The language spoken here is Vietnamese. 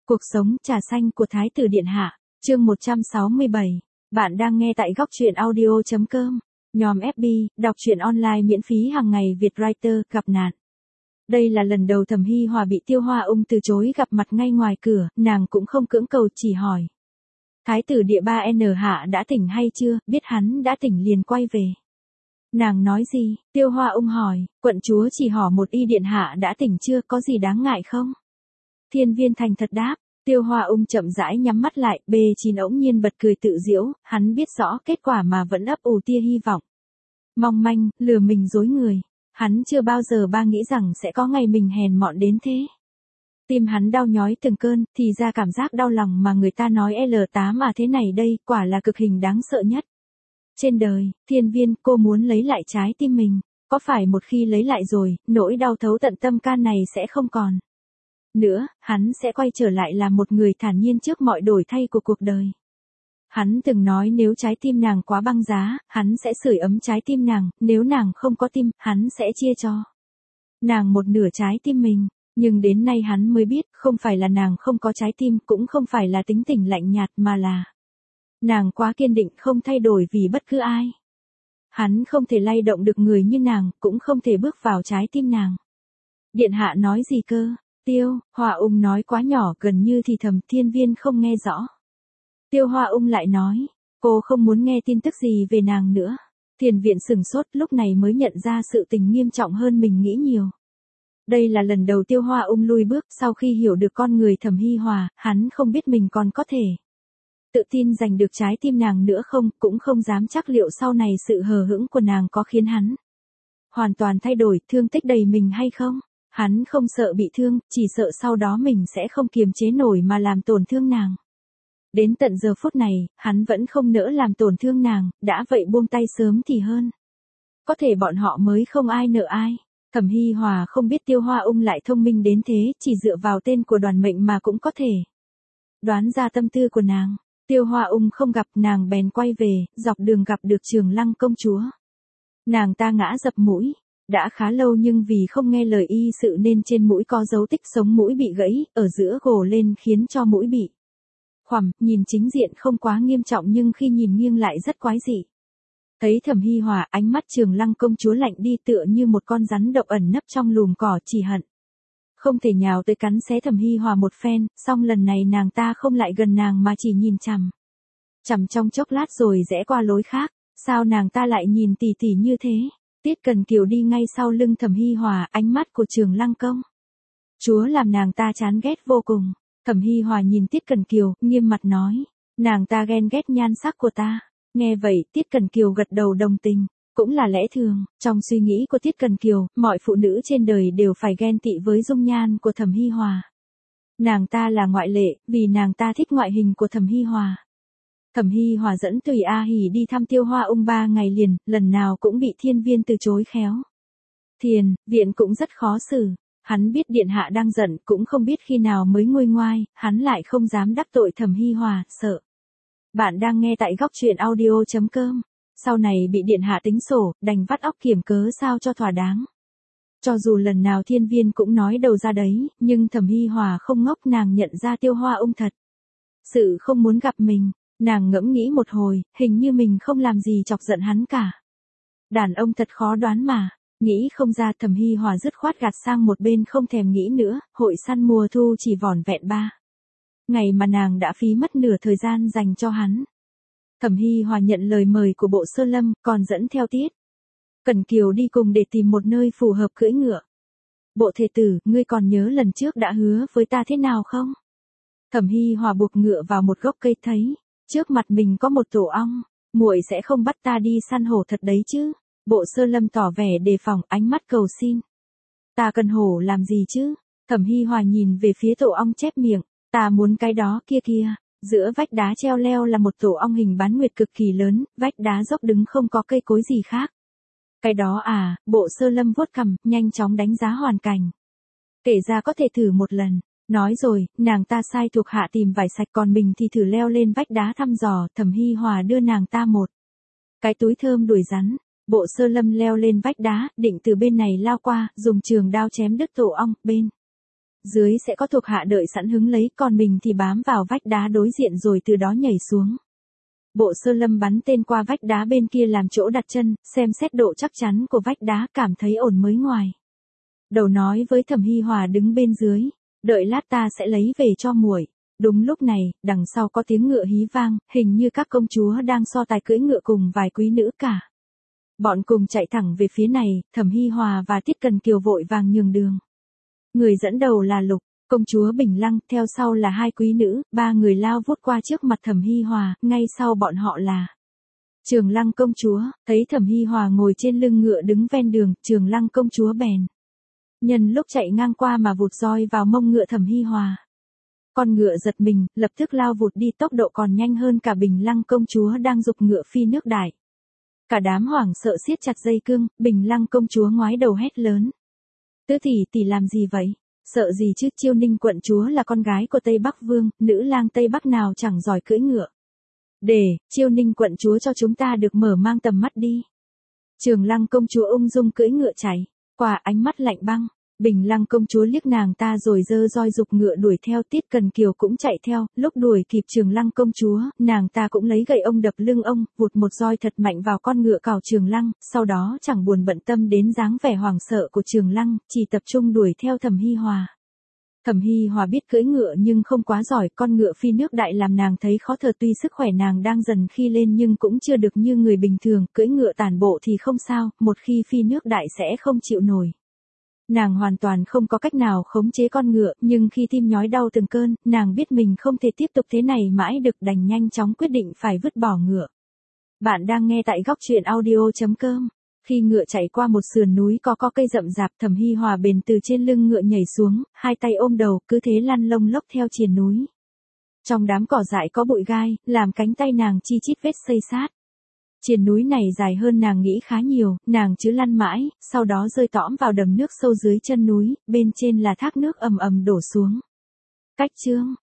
Cuộc sống trà xanh của Thái tử Điện Hạ, chương 167. Bạn đang nghe tại góc truyện audio.com. Nhóm FB, đọc truyện online miễn phí hàng ngày Việt Writer gặp nạn. Đây là lần đầu Thẩm Hy Hòa bị Tiêu Hoa Ung từ chối gặp mặt ngay ngoài cửa, nàng cũng không cưỡng cầu chỉ hỏi. Thái tử Địa Ba N Hạ đã tỉnh hay chưa, biết hắn đã tỉnh liền quay về. Nàng nói gì? Tiêu Hoa Ung hỏi, quận chúa chỉ hỏi một y điện hạ đã tỉnh chưa, có gì đáng ngại không? Thiên Viên thành thật đáp. Tiêu Hoa Ung chậm rãi nhắm mắt lại, B9 ỗng nhiên bật cười tự giễu, hắn biết rõ kết quả mà vẫn ấp ủ tia hy vọng. Mong manh, lừa mình dối người. Hắn chưa bao giờ nghĩ rằng sẽ có ngày mình hèn mọn đến thế. Tim hắn đau nhói từng cơn, thì ra cảm giác đau lòng mà người ta nói L8 thế này đây, quả là cực hình đáng sợ nhất. Trên đời, Thiên Viên, cô muốn lấy lại trái tim mình. Có phải một khi lấy lại rồi, nỗi đau thấu tận tâm can này sẽ không còn nữa, hắn sẽ quay trở lại là một người thản nhiên trước mọi đổi thay của cuộc đời. Hắn từng nói nếu trái tim nàng quá băng giá, hắn sẽ sưởi ấm trái tim nàng, nếu nàng không có tim, hắn sẽ chia cho nàng một nửa trái tim mình. Nhưng đến nay hắn mới biết, không phải là nàng không có trái tim, cũng không phải là tính tình lạnh nhạt, mà là nàng quá kiên định không thay đổi vì bất cứ ai. Hắn không thể lay động được người như nàng, cũng không thể bước vào trái tim nàng. Điện hạ nói gì cơ? Tiêu Hoa Ung nói quá nhỏ, gần như thì thầm, Thiên Viên không nghe rõ. Tiêu Hoa Ung lại nói, cô không muốn nghe tin tức gì về nàng nữa. Thiền Viện sửng sốt, lúc này mới nhận ra sự tình nghiêm trọng hơn mình nghĩ nhiều. Đây là lần đầu Tiêu Hoa Ung lùi bước, sau khi hiểu được con người Thẩm Hy Hòa, hắn không biết mình còn có thể tự tin giành được trái tim nàng nữa không, cũng không dám chắc liệu sau này sự hờ hững của nàng có khiến hắn hoàn toàn thay đổi, thương tích đầy mình hay không. Hắn không sợ bị thương, chỉ sợ sau đó mình sẽ không kiềm chế nổi mà làm tổn thương nàng. Đến tận giờ phút này, hắn vẫn không nỡ làm tổn thương nàng, đã vậy buông tay sớm thì hơn. Có thể bọn họ mới không ai nợ ai. Thẩm Hy Hòa không biết Tiêu Hoa Ung lại thông minh đến thế, chỉ dựa vào tên của đoàn mệnh mà cũng có thể đoán ra tâm tư của nàng. Tiêu Hoa Ung không gặp, nàng bèn quay về, dọc đường gặp được Trường Lăng công chúa. Nàng ta ngã dập mũi. Đã khá lâu nhưng vì không nghe lời y sự nên trên mũi có dấu tích sống mũi bị gãy, ở giữa gồ lên khiến cho mũi bị khoằm, nhìn chính diện không quá nghiêm trọng nhưng khi nhìn nghiêng lại rất quái dị. Thấy Thẩm Hy Hòa, ánh mắt Trường Lăng công chúa lạnh đi tựa như một con rắn độc ẩn nấp trong lùm cỏ, chỉ hận không thể nhào tới cắn xé Thẩm Hy Hòa một phen, song lần này nàng ta không lại gần nàng mà chỉ nhìn chằm trong chốc lát rồi rẽ qua lối khác. Sao nàng ta lại nhìn tỉ tỉ như thế? Tiết Cần Kiều đi ngay sau lưng Thẩm Hy Hòa, ánh mắt của Trường Lăng công chúa làm nàng ta chán ghét vô cùng. Thẩm Hy Hòa nhìn Tiết Cần Kiều, nghiêm mặt nói, nàng ta ghen ghét nhan sắc của ta. Nghe vậy, Tiết Cần Kiều gật đầu đồng tình, cũng là lẽ thường. Trong suy nghĩ của Tiết Cần Kiều, mọi phụ nữ trên đời đều phải ghen tị với dung nhan của Thẩm Hy Hòa. Nàng ta là ngoại lệ, vì nàng ta thích ngoại hình của Thẩm Hy Hòa. Thẩm Hy Hòa dẫn Tùy A Hỉ đi thăm Tiêu Hoa Ung 3 ngày liền, lần nào cũng bị Thiên Viên từ chối khéo. Thiền Viện cũng rất khó xử, hắn biết điện hạ đang giận, cũng không biết khi nào mới nguôi ngoai, hắn lại không dám đắc tội Thẩm Hy Hòa, sợ. Bạn đang nghe tại góc truyện audio.com. Sau này bị điện hạ tính sổ, đành vắt óc kiểm cớ sao cho thỏa đáng. Cho dù lần nào Thiên Viên cũng nói đầu ra đấy, nhưng Thẩm Hy Hòa không ngốc, nàng nhận ra Tiêu Hoa Ung thật sự không muốn gặp mình. Nàng ngẫm nghĩ một hồi, hình như mình không làm gì chọc giận hắn cả. Đàn ông thật khó đoán mà. Nghĩ không ra, Thẩm Hy Hòa dứt khoát gạt sang một bên không thèm nghĩ nữa. Hội săn mùa thu chỉ vỏn vẹn 3 ngày mà nàng đã phí mất nửa thời gian dành cho hắn. Thẩm Hy Hòa nhận lời mời của Bộ Sơ Lâm, còn dẫn theo Tiết Cần Kiều đi cùng để tìm một nơi phù hợp cưỡi ngựa. Bộ Thề Tử, ngươi còn nhớ lần trước đã hứa với ta thế nào không? Thẩm Hy Hòa buộc ngựa vào một gốc cây, thấy trước mặt mình có một tổ ong, muội sẽ không bắt ta đi săn hổ thật đấy chứ? Bộ Sơ Lâm tỏ vẻ đề phòng, ánh mắt cầu xin. Ta cần hổ làm gì chứ? Thẩm Hy Hòa nhìn về phía tổ ong chép miệng, ta muốn cái đó kia kia. Giữa vách đá treo leo là một tổ ong hình bán nguyệt cực kỳ lớn, vách đá dốc đứng không có cây cối gì khác. Cái đó à? Bộ Sơ Lâm vuốt cằm, nhanh chóng đánh giá hoàn cảnh. Kể ra có thể thử một lần. Nói rồi, nàng ta sai thuộc hạ tìm vải sạch, còn mình thì thử leo lên vách đá thăm dò. Thẩm Hy Hòa đưa nàng ta một cái túi thơm đuổi rắn. Bộ Sơ Lâm leo lên vách đá, định từ bên này lao qua, dùng trường đao chém đứt tổ ong, bên dưới sẽ có thuộc hạ đợi sẵn hứng lấy, còn mình thì bám vào vách đá đối diện rồi từ đó nhảy xuống. Bộ Sơ Lâm bắn tên qua vách đá bên kia làm chỗ đặt chân, xem xét độ chắc chắn của vách đá, cảm thấy ổn mới ngoài. Đầu nói với Thẩm Hi Hòa đứng bên dưới, đợi lát ta sẽ lấy về cho muội. Đúng lúc này, đằng sau có tiếng ngựa hí vang, hình như các công chúa đang so tài cưỡi ngựa cùng vài quý nữ cả. Bọn cùng chạy thẳng về phía này, Thẩm Hi Hòa và Tiết Cần Kiều vội vàng nhường đường. Người dẫn đầu là Lục, công chúa Bình Lăng, theo sau là hai quý nữ, ba người lao vút qua trước mặt Thẩm Hi Hòa, ngay sau bọn họ là Trường Lăng công chúa. Thấy Thẩm Hi Hòa ngồi trên lưng ngựa đứng ven đường, Trường Lăng công chúa bèn nhân lúc chạy ngang qua mà vụt roi vào mông ngựa Thẩm Hi Hòa. Con ngựa giật mình, lập tức lao vụt đi, tốc độ còn nhanh hơn cả Bình Lăng công chúa đang giục ngựa phi nước đại. Cả đám hoảng sợ siết chặt dây cương, Bình Lăng công chúa ngoái đầu hét lớn: Tứ tỷ làm gì vậy? Sợ gì chứ, Chiêu Ninh quận chúa là con gái của Tây Bắc Vương, nữ lang Tây Bắc nào chẳng giỏi cưỡi ngựa. Để Chiêu Ninh quận chúa cho chúng ta được mở mang tầm mắt đi. Trường Lăng công chúa ung dung cưỡi ngựa chạy qua, ánh mắt lạnh băng. Bình Lăng công chúa liếc nàng ta rồi giơ roi giục ngựa đuổi theo, Tiết Cần Kiều cũng chạy theo, lúc đuổi kịp Trường Lăng công chúa, nàng ta cũng lấy gậy ông đập lưng ông, vụt một roi thật mạnh vào con ngựa cào Trường Lăng, sau đó chẳng buồn bận tâm đến dáng vẻ hoảng sợ của Trường Lăng, chỉ tập trung đuổi theo Thẩm Hi Hòa. Thẩm Hi Hòa biết cưỡi ngựa nhưng không quá giỏi, con ngựa phi nước đại làm nàng thấy khó thở, tuy sức khỏe nàng đang dần khi lên nhưng cũng chưa được như người bình thường, cưỡi ngựa tản bộ thì không sao, một khi phi nước đại sẽ không chịu nổi. Nàng hoàn toàn không có cách nào khống chế con ngựa, nhưng khi tim nhói đau từng cơn, nàng biết mình không thể tiếp tục thế này mãi được, đành nhanh chóng quyết định phải vứt bỏ ngựa. Bạn đang nghe tại góc truyện audio.com. Khi ngựa chạy qua một sườn núi có cây rậm rạp, Thẩm Hi Hòa bền từ trên lưng ngựa nhảy xuống, hai tay ôm đầu, cứ thế lăn lông lốc theo triền núi. Trong đám cỏ dại có bụi gai, làm cánh tay nàng chi chít vết xây sát. Triền núi này dài hơn nàng nghĩ khá nhiều, nàng chứ lăn mãi, sau đó rơi tõm vào đầm nước sâu dưới chân núi, bên trên là thác nước ầm ầm đổ xuống. Cách chương